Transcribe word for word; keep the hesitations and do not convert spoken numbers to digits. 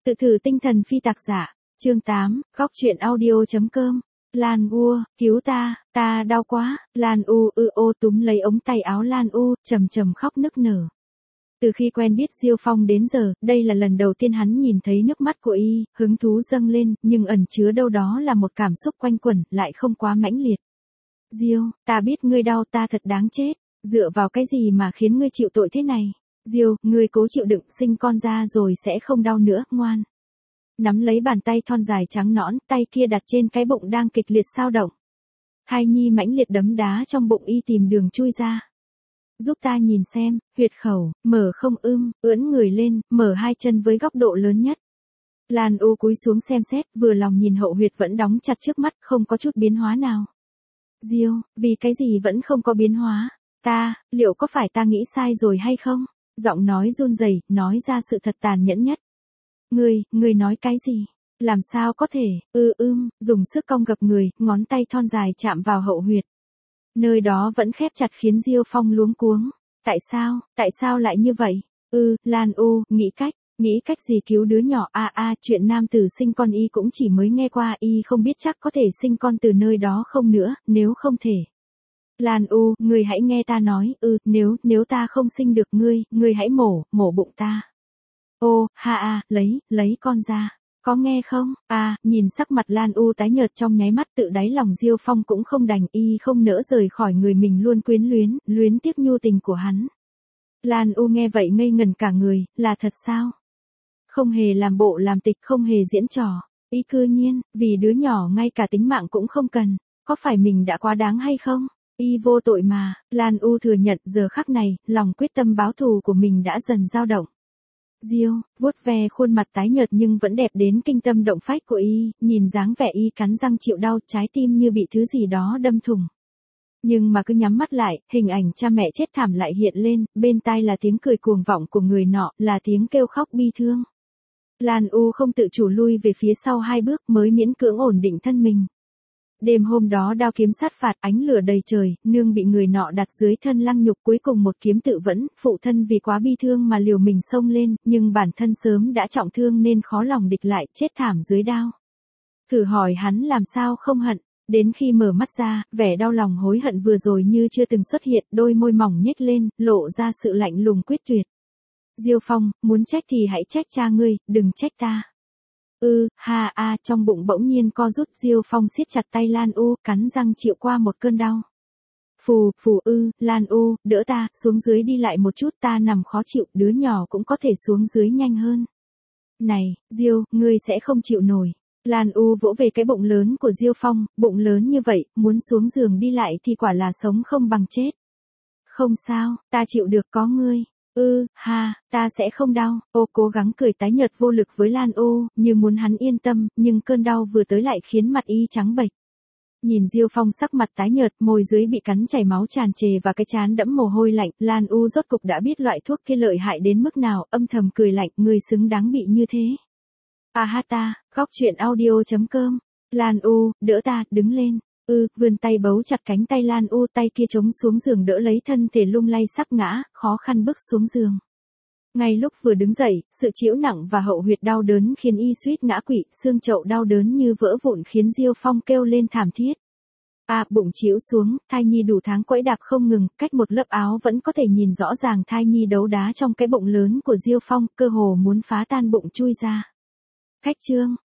Tự thử tinh thần phi tạc giả. Chương tám, góc truyện audio.com. Lan U, cứu ta, ta đau quá. Lan U ư ô túm lấy ống tay áo Lan U, trầm trầm khóc nức nở. Từ khi quen biết Diêu Phong đến giờ, đây là lần đầu tiên hắn nhìn thấy nước mắt của y, hứng thú dâng lên, nhưng ẩn chứa đâu đó là một cảm xúc quanh quẩn, lại không quá mãnh liệt. Diêu, ta biết ngươi đau, ta thật đáng chết. Dựa vào cái gì mà khiến ngươi chịu tội thế này? Diêu, ngươi cố chịu đựng, sinh con ra rồi sẽ không đau nữa, ngoan. Nắm lấy bàn tay thon dài trắng nõn, tay kia đặt trên cái bụng đang kịch liệt xao động. Thai nhi mãnh liệt đấm đá trong bụng y tìm đường chui ra. Giúp ta nhìn xem, huyệt khẩu, mở không ưm, ưỡn người lên, mở hai chân với góc độ lớn nhất. Lan U cúi xuống xem xét, vừa lòng nhìn hậu huyệt vẫn đóng chặt trước mắt, không có chút biến hóa nào. Diêu, vì cái gì vẫn không có biến hóa? Ta, liệu có phải ta nghĩ sai rồi hay không? Giọng nói run rẩy, nói ra sự thật tàn nhẫn nhất. Ngươi, ngươi nói cái gì? Làm sao có thể? Ư ưm, dùng sức cong gập người, ngón tay thon dài chạm vào hậu huyệt. Nơi đó vẫn khép chặt khiến Diêu Phong luống cuống. Tại sao, tại sao lại như vậy? Ư, Lan U, nghĩ cách, nghĩ cách gì cứu đứa nhỏ a a, chuyện nam tử sinh con y cũng chỉ mới nghe qua, y không biết chắc có thể sinh con từ nơi đó không nữa, nếu không thể. Lan U, ngươi hãy nghe ta nói, ư, nếu, nếu ta không sinh được ngươi, ngươi hãy mổ, mổ bụng ta. Ô, ha a, lấy, lấy con ra. Có nghe không? À, nhìn sắc mặt Lan U tái nhợt trong nháy mắt, tự đáy lòng Diêu Phong cũng không đành, y không nỡ rời khỏi người mình luôn quyến luyến, luyến tiếc nhu tình của hắn. Lan U nghe vậy ngây ngần cả người, là thật sao? Không hề làm bộ làm tịch, không hề diễn trò. Ý cư nhiên, vì đứa nhỏ ngay cả tính mạng cũng không cần. Có phải mình đã quá đáng hay không? Y vô tội mà. Lan U thừa nhận giờ khắc này, lòng quyết tâm báo thù của mình đã dần dao động. Diêu, vuốt ve khuôn mặt tái nhợt nhưng vẫn đẹp đến kinh tâm động phách của y, nhìn dáng vẻ y cắn răng chịu đau, trái tim như bị thứ gì đó đâm thủng. Nhưng mà cứ nhắm mắt lại, hình ảnh cha mẹ chết thảm lại hiện lên, bên tai là tiếng cười cuồng vọng của người nọ, là tiếng kêu khóc bi thương. Lan U không tự chủ lui về phía sau hai bước mới miễn cưỡng ổn định thân mình. Đêm hôm đó đao kiếm sát phạt, ánh lửa đầy trời, nương bị người nọ đặt dưới thân lăng nhục, cuối cùng một kiếm tự vẫn, phụ thân vì quá bi thương mà liều mình xông lên, nhưng bản thân sớm đã trọng thương nên khó lòng địch lại, chết thảm dưới đao. Thử hỏi hắn làm sao không hận, đến khi mở mắt ra, vẻ đau lòng hối hận vừa rồi như chưa từng xuất hiện, đôi môi mỏng nhếch lên, lộ ra sự lạnh lùng quyết tuyệt. Diêu Phong, muốn trách thì hãy trách cha ngươi, đừng trách ta. Ư, ha a, trong bụng bỗng nhiên co rút, Diêu Phong siết chặt tay Lan U, cắn răng chịu qua một cơn đau. Phù, phù ư, Lan U, đỡ ta, xuống dưới đi lại một chút, ta nằm khó chịu, đứa nhỏ cũng có thể xuống dưới nhanh hơn. Này, Diêu, ngươi sẽ không chịu nổi. Lan U vỗ về cái bụng lớn của Diêu Phong, bụng lớn như vậy, muốn xuống giường đi lại thì quả là sống không bằng chết. Không sao, ta chịu được, có ngươi. Ư, ừ, ha, ta sẽ không đau. Ô cố gắng cười tái nhợt vô lực với Lan U, như muốn hắn yên tâm, nhưng cơn đau vừa tới lại khiến mặt y trắng bệch. Nhìn Diêu Phong sắc mặt tái nhợt, môi dưới bị cắn chảy máu tràn trề và cái trán đẫm mồ hôi lạnh, Lan U rốt cục đã biết loại thuốc kia lợi hại đến mức nào, âm thầm cười lạnh, người xứng đáng bị như thế. A ha ta, góc truyện audio.com. Lan U, đỡ ta, đứng lên. Ư, ừ, vươn tay bấu chặt cánh tay Lan U, tay kia chống xuống giường đỡ lấy thân thể lung lay sắp ngã, khó khăn bước xuống giường. Ngay lúc vừa đứng dậy, sự chịu nặng và hậu huyệt đau đớn khiến y suýt ngã quỵ, xương chậu đau đớn như vỡ vụn khiến Diêu Phong kêu lên thảm thiết. À, bụng chĩu xuống, thai nhi đủ tháng quẫy đạp không ngừng, cách một lớp áo vẫn có thể nhìn rõ ràng thai nhi đấu đá trong cái bụng lớn của Diêu Phong, cơ hồ muốn phá tan bụng chui ra. Khách trương,